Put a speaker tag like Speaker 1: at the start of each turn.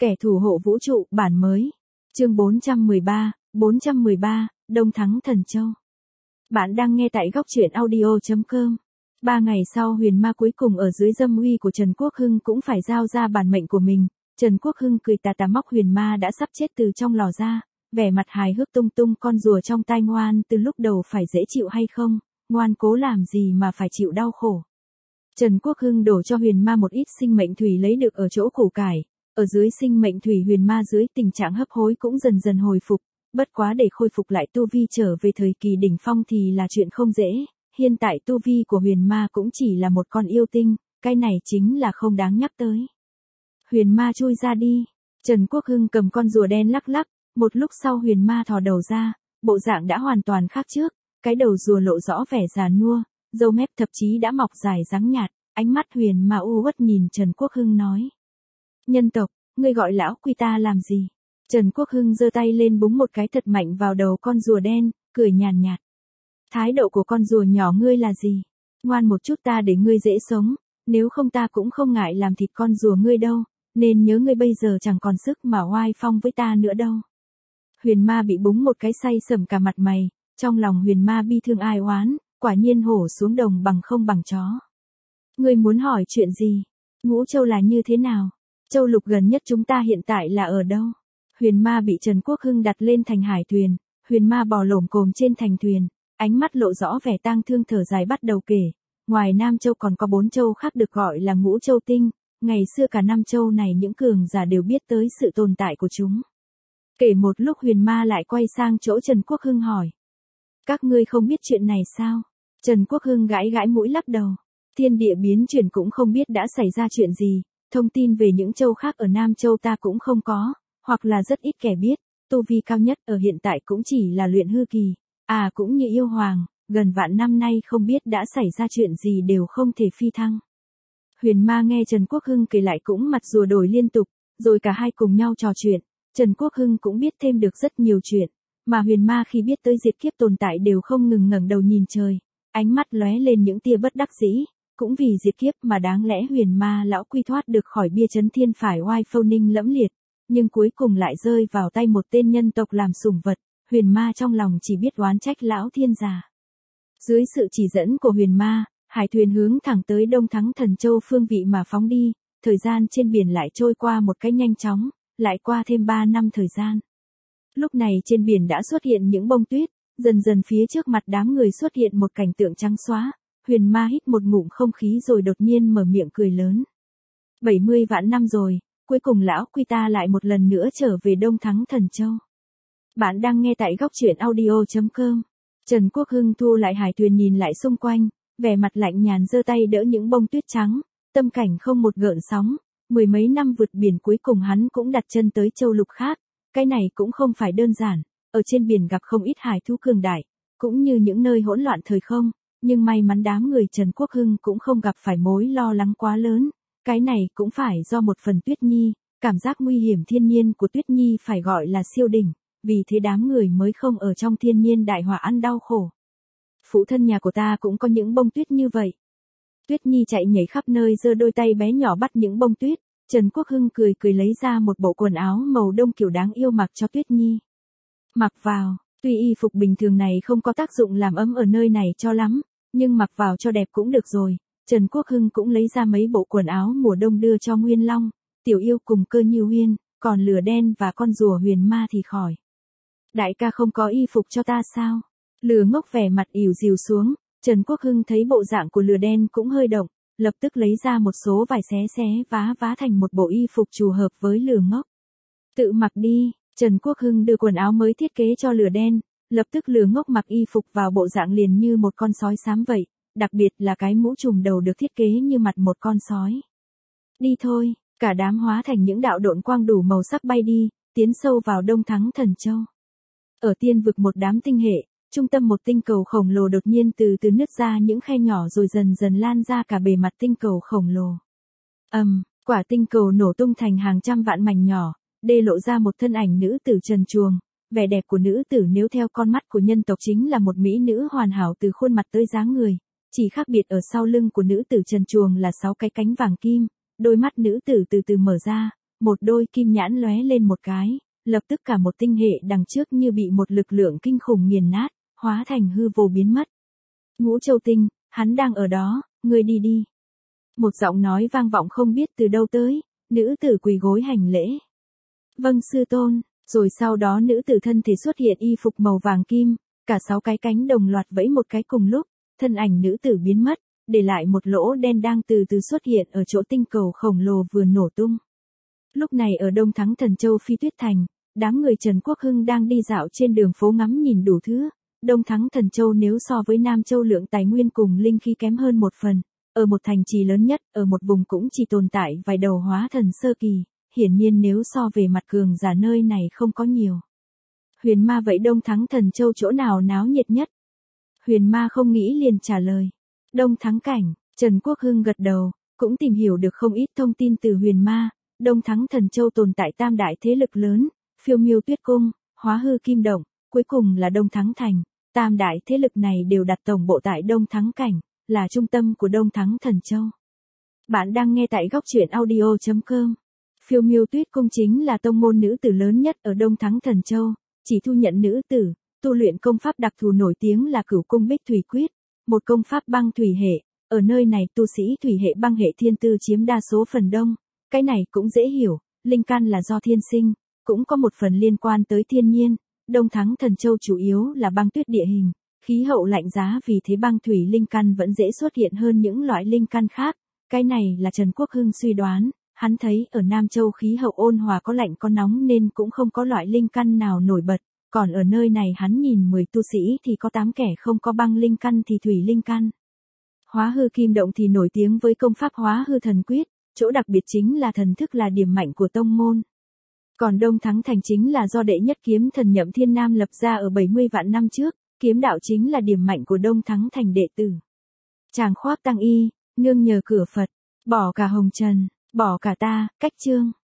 Speaker 1: Kẻ thủ hộ vũ trụ, bản mới. Chương 413, Đông Thắng Thần Châu. Bạn đang nghe tại góc truyện audio.com. 3 ngày sau Huyền Ma cuối cùng ở dưới dâm uy của Trần Quốc Hưng cũng phải giao ra bản mệnh của mình. Trần Quốc Hưng cười tà tà móc Huyền Ma đã sắp chết từ trong lò ra, vẻ mặt hài hước tung tung con rùa trong tai ngoan từ lúc đầu phải dễ chịu hay không, ngoan cố làm gì mà phải chịu đau khổ. Trần Quốc Hưng đổ cho Huyền Ma một ít sinh mệnh thủy lấy được ở chỗ củ cải. Ở dưới sinh mệnh thủy Huyền Ma dưới tình trạng hấp hối cũng dần dần hồi phục, bất quá để khôi phục lại tu vi trở về thời kỳ đỉnh phong thì là chuyện không dễ, hiện tại tu vi của Huyền Ma cũng chỉ là một con yêu tinh, cái này chính là không đáng nhắc tới. Huyền Ma chui ra đi, Trần Quốc Hưng cầm con rùa đen lắc lắc, một lúc sau Huyền Ma thò đầu ra, bộ dạng đã hoàn toàn khác trước, cái đầu rùa lộ rõ vẻ già nua, râu mép thậm chí đã mọc dài ráng nhạt, ánh mắt Huyền Ma u uất nhìn Trần Quốc Hưng nói. Nhân tộc, ngươi gọi lão quy ta làm gì? Trần Quốc Hưng giơ tay lên búng một cái thật mạnh vào đầu con rùa đen, cười nhàn nhạt. Thái độ của con rùa nhỏ ngươi là gì? Ngoan một chút ta để ngươi dễ sống, nếu không ta cũng không ngại làm thịt con rùa ngươi đâu, nên nhớ ngươi bây giờ chẳng còn sức mà oai phong với ta nữa đâu. Huyền Ma bị búng một cái say sẩm cả mặt mày, trong lòng Huyền Ma bi thương ai oán, quả nhiên hổ xuống đồng bằng không bằng chó. Ngươi muốn hỏi chuyện gì? Ngũ Châu là như thế nào? Châu lục gần nhất chúng ta hiện tại là ở đâu? Huyền Ma bị Trần Quốc Hưng đặt lên thành hải thuyền, Huyền Ma bò lổm cồm trên thành thuyền, ánh mắt lộ rõ vẻ tang thương thở dài bắt đầu kể, ngoài Nam Châu còn có 4 châu khác được gọi là Ngũ Châu Tinh, ngày xưa cả 5 châu này những cường giả đều biết tới sự tồn tại của chúng. Kể một lúc Huyền Ma lại quay sang chỗ Trần Quốc Hưng hỏi. Các ngươi không biết chuyện này sao? Trần Quốc Hưng gãi gãi mũi lắc đầu, thiên địa biến chuyển cũng không biết đã xảy ra chuyện gì. Thông tin về những châu khác ở Nam Châu ta cũng không có, hoặc là rất ít kẻ biết, tu vi cao nhất ở hiện tại cũng chỉ là luyện hư kỳ, cũng như yêu hoàng, gần vạn năm nay không biết đã xảy ra chuyện gì đều không thể phi thăng. Huyền Ma nghe Trần Quốc Hưng kể lại cũng mặt rùa đổi liên tục, rồi cả hai cùng nhau trò chuyện, Trần Quốc Hưng cũng biết thêm được rất nhiều chuyện, mà Huyền Ma khi biết tới diệt kiếp tồn tại đều không ngừng ngẩng đầu nhìn trời, ánh mắt lóe lên những tia bất đắc dĩ. Cũng vì diệt kiếp mà đáng lẽ Huyền Ma lão quy thoát được khỏi bia chấn thiên phải oai phâu ninh lẫm liệt, nhưng cuối cùng lại rơi vào tay một tên nhân tộc làm sủng vật, Huyền Ma trong lòng chỉ biết oán trách lão thiên già. Dưới sự chỉ dẫn của Huyền Ma, hải thuyền hướng thẳng tới Đông Thắng Thần Châu phương vị mà phóng đi, thời gian trên biển lại trôi qua một cách nhanh chóng, lại qua thêm 3 năm thời gian. Lúc này trên biển đã xuất hiện những bông tuyết, dần dần phía trước mặt đám người xuất hiện một cảnh tượng trắng xóa. Huyền Ma hít một ngụm không khí rồi đột nhiên mở miệng cười lớn. 70 vạn năm rồi, cuối cùng lão quy ta lại một lần nữa trở về Đông Thắng Thần Châu. Bạn đang nghe tại góc truyện audio.com. Trần Quốc Hưng thu lại hải thuyền nhìn lại xung quanh, vẻ mặt lạnh nhàn giơ tay đỡ những bông tuyết trắng, tâm cảnh không một gợn sóng, 10 mấy năm vượt biển cuối cùng hắn cũng đặt chân tới châu lục khác, cái này cũng không phải đơn giản, ở trên biển gặp không ít hải thú cường đại, cũng như những nơi hỗn loạn thời không. Nhưng may mắn đám người Trần Quốc Hưng cũng không gặp phải mối lo lắng quá lớn, cái này cũng phải do một phần Tuyết Nhi, cảm giác nguy hiểm thiên nhiên của Tuyết Nhi phải gọi là siêu đỉnh, vì thế đám người mới không ở trong thiên nhiên đại họa ăn đau khổ. Phụ thân nhà của ta cũng có những bông tuyết như vậy. Tuyết Nhi chạy nhảy khắp nơi giơ đôi tay bé nhỏ bắt những bông tuyết, Trần Quốc Hưng cười cười lấy ra một bộ quần áo màu đông kiểu đáng yêu mặc cho Tuyết Nhi. Mặc vào, tuy y phục bình thường này không có tác dụng làm ấm ở nơi này cho lắm. Nhưng mặc vào cho đẹp cũng được rồi, Trần Quốc Hưng cũng lấy ra mấy bộ quần áo mùa đông đưa cho Nguyên Long, Tiểu Yêu cùng Cơ Như Huyên, còn Lửa Đen và con rùa Huyền Ma thì khỏi. Đại ca không có y phục cho ta sao? Lửa Ngốc vẻ mặt ỉu dìu xuống, Trần Quốc Hưng thấy bộ dạng của Lửa Đen cũng hơi động, lập tức lấy ra một số vải xé vá thành một bộ y phục phù hợp với Lửa Ngốc. Tự mặc đi, Trần Quốc Hưng đưa quần áo mới thiết kế cho Lửa Đen. Lập tức Lửa Ngốc mặc y phục vào bộ dạng liền như một con sói xám vậy, đặc biệt là cái mũ trùm đầu được thiết kế như mặt một con sói. Đi thôi, cả đám hóa thành những đạo độn quang đủ màu sắc bay đi, tiến sâu vào Đông Thắng Thần Châu. Ở tiên vực một đám tinh hệ, trung tâm một tinh cầu khổng lồ đột nhiên từ từ nứt ra những khe nhỏ rồi dần dần lan ra cả bề mặt tinh cầu khổng lồ. Quả tinh cầu nổ tung thành hàng trăm vạn mảnh nhỏ, để lộ ra một thân ảnh nữ tử trần truồng. Vẻ đẹp của nữ tử nếu theo con mắt của nhân tộc chính là một mỹ nữ hoàn hảo từ khuôn mặt tới dáng người, chỉ khác biệt ở sau lưng của nữ tử trần truồng là 6 cái cánh vàng kim, đôi mắt nữ tử từ từ mở ra, một đôi kim nhãn lóe lên một cái, lập tức cả một tinh hệ đằng trước như bị một lực lượng kinh khủng nghiền nát, hóa thành hư vô biến mất. Ngũ Châu Tinh, hắn đang ở đó, ngươi đi đi. Một giọng nói vang vọng không biết từ đâu tới, nữ tử quỳ gối hành lễ. Vâng sư tôn, rồi sau đó nữ tử thân thể xuất hiện y phục màu vàng kim, cả 6 cái cánh đồng loạt vẫy một cái cùng lúc, thân ảnh nữ tử biến mất, để lại một lỗ đen đang từ từ xuất hiện ở chỗ tinh cầu khổng lồ vừa nổ tung. Lúc này ở Đông Thắng Thần Châu Phi Tuyết Thành, đám người Trần Quốc Hưng đang đi dạo trên đường phố ngắm nhìn đủ thứ. Đông Thắng Thần Châu nếu so với Nam Châu lượng tài nguyên cùng linh khí kém hơn một phần, ở một thành trì lớn nhất, ở một vùng cũng chỉ tồn tại vài đầu hóa thần sơ kỳ, hiển nhiên nếu so về mặt cường giả nơi này không có nhiều. Huyền Ma vậy Đông Thắng Thần Châu chỗ nào náo nhiệt nhất? Huyền Ma không nghĩ liền trả lời. Đông Thắng Cảnh, Trần Quốc Hưng gật đầu, cũng tìm hiểu được không ít thông tin từ Huyền Ma. Đông Thắng Thần Châu tồn tại tam đại thế lực lớn, Phiêu Miêu Tuyết Cung, Hóa Hư Kim Động, cuối cùng là Đông Thắng Thành. Tam đại thế lực này đều đặt tổng bộ tại Đông Thắng Cảnh, là trung tâm của Đông Thắng Thần Châu. Bạn đang nghe tại góc truyện audio.com. Phiêu Miêu Tuyết Cung chính là tông môn nữ tử lớn nhất ở Đông Thắng Thần Châu, chỉ thu nhận nữ tử, tu luyện công pháp đặc thù nổi tiếng là Cửu Cung Bích Thủy Quyết, một công pháp băng thủy hệ, ở nơi này tu sĩ thủy hệ băng hệ thiên tư chiếm đa số phần đông, cái này cũng dễ hiểu, linh căn là do thiên sinh, cũng có một phần liên quan tới thiên nhiên, Đông Thắng Thần Châu chủ yếu là băng tuyết địa hình, khí hậu lạnh giá vì thế băng thủy linh căn vẫn dễ xuất hiện hơn những loại linh căn khác, cái này là Trần Quốc Hưng suy đoán. Hắn thấy ở Nam Châu khí hậu ôn hòa có lạnh có nóng nên cũng không có loại linh căn nào nổi bật, còn ở nơi này hắn nhìn 10 tu sĩ thì có 8 kẻ không có băng linh căn thì thủy linh căn. Hóa Hư Kim Động thì nổi tiếng với công pháp Hóa Hư Thần Quyết, chỗ đặc biệt chính là thần thức là điểm mạnh của tông môn. Còn Đông Thắng Thành chính là do đệ nhất kiếm thần Nhậm Thiên Nam lập ra ở 70 vạn năm trước, kiếm đạo chính là điểm mạnh của Đông Thắng Thành đệ tử. Chàng khoác tăng y, nương nhờ cửa Phật, bỏ cả hồng trần. Bỏ cả ta, cách chương.